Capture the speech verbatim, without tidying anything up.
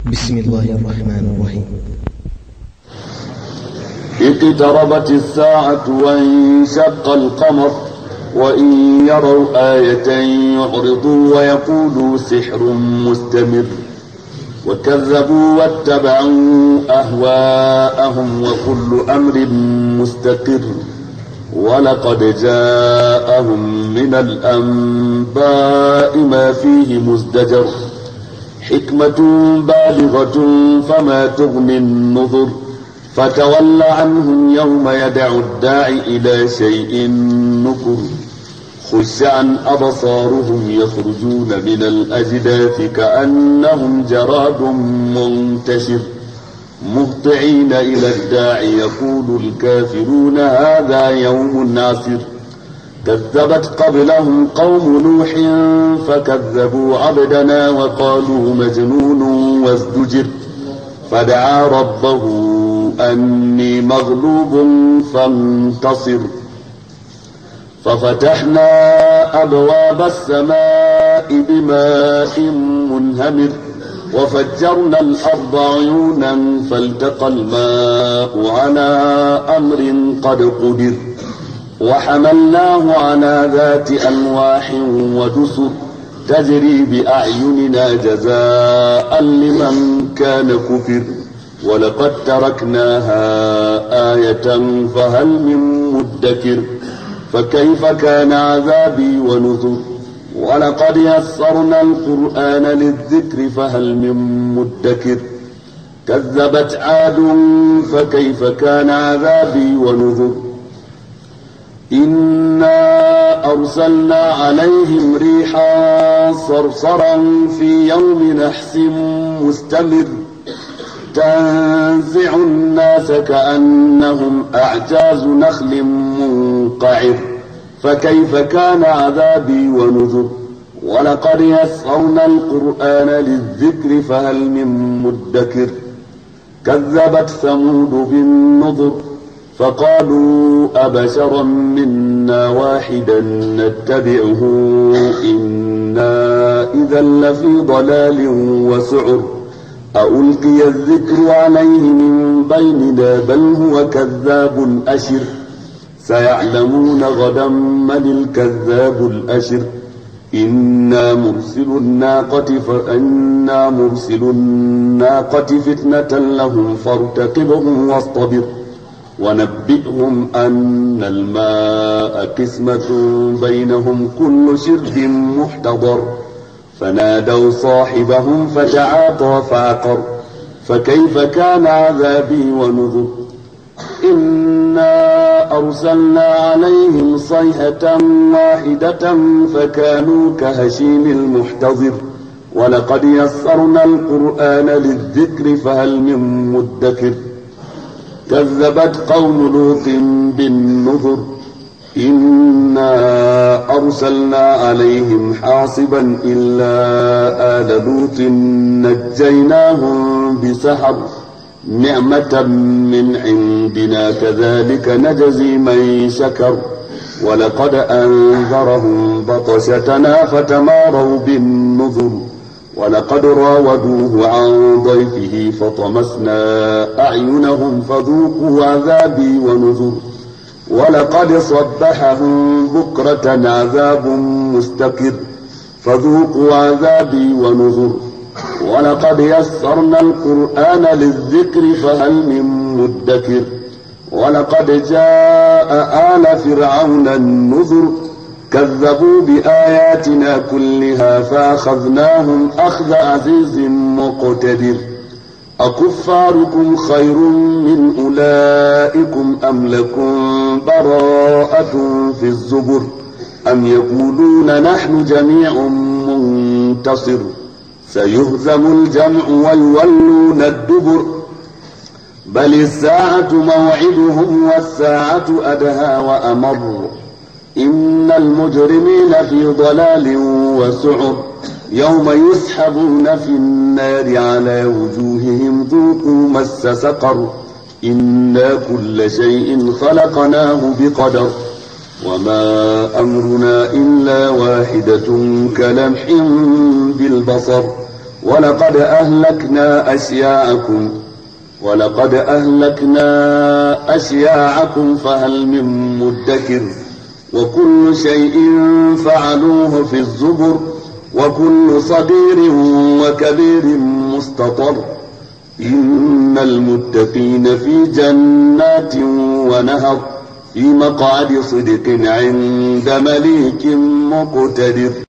بسم الله الرحمن الرحيم. اقتربت الساعة وانشق القمر وإن يروا آية يعرضوا ويقولوا سحر مستمر وكذبوا واتبعوا أهواءهم وكل أمر مستقر ولقد جاءهم من الأنباء ما فيه مزدجر حكمة بالغة فما تغني النذر فتول عنهم يوم يدعو الداعي إلى شيء نكر خش عن أبصارهم يخرجون من الأجداث كأنهم جراد منتشر مهطعين إلى الداعي يقول الكافرون هذا يوم عسر كذبت قبلهم قوم نوح فكذبوا عبدنا وقالوا مجنون وازدجر فدعا ربه أني مغلوب فانتصر ففتحنا أبواب السماء بماء منهمر وفجرنا الأرض عيونا فالتقى الماء على أمر قد قدر وحملناه على ذات ألواح ودسر تجري بأعيننا جزاء لمن كان كفر ولقد تركناها آية فهل من مدكر فكيف كان عذابي ونذر ولقد يسرنا القرآن للذكر فهل من مدكر كذبت عاد فكيف كان عذابي ونذر إنا أرسلنا عليهم ريحا صرصرا في يوم نحس مستمر تنزع الناس كأنهم أعجاز نخل منقعر فكيف كان عذابي ونذر ولقد يسرنا القرآن للذكر فهل من مدكر كذبت ثمود بالنذر فقالوا أبشرا منا واحدا نتبعه إنا إذا لفي ضلال وسعر ألقي الذكر عليه من بيننا بل هو كذاب أشر سيعلمون غدا من الكذاب الأشر إنا مرسل الناقة فإنا مرسل الناقة فتنة لهم فارتقبهم واصطبر ونبئهم أن الماء قسمة بينهم كل شرب محتضر فنادوا صاحبهم فتعاطى فعقر فكيف كان عذابي ونذر إنا أرسلنا عليهم صيحة واحدة فكانوا كهشيم المحتضر ولقد يسرنا القرآن للذكر فهل من مدكر كذبت قوم لوط بالنذر إنا أرسلنا عليهم حاصبا إلا آل لوط نجيناهم بسحر نعمة من عندنا كذلك نجزي من شكر ولقد أنذرهم بطشتنا فتماروا بالنذر ولقد راودوه عن ضيفه فطمسنا أعينهم فذوقوا عذابي ونذر ولقد صبحهم بكرة عذاب مستقر فذوقوا عذابي ونذر ولقد يسرنا القرآن للذكر فهل من مدكر ولقد جاء آل فرعون النذر كذبوا بآياتنا كلها فأخذناهم أخذ عزيز مقتدر أكفاركم خير من أولئكم أم لكم براءة في الزبر أم يقولون نحن جميع منتصر سيهزم الجمع ويولون الدبر بل الساعة موعدهم والساعة أدهى وأمر إن المجرمين في ضلال وسعر يوم يسحبون في النار على وجوههم ذوقوا مس سقر إنا كل شيء خلقناه بقدر وما أمرنا إلا واحدة كلمح بالبصر ولقد أهلكنا أشياعكم ولقد أهلكنا أشياعكم فهل من مدكر وكل شيء فعلوه في الزبر وكل صغير وكبير مستطر إن المتقين في جنات ونهر في مقعد صدق عند مليك مقتدر.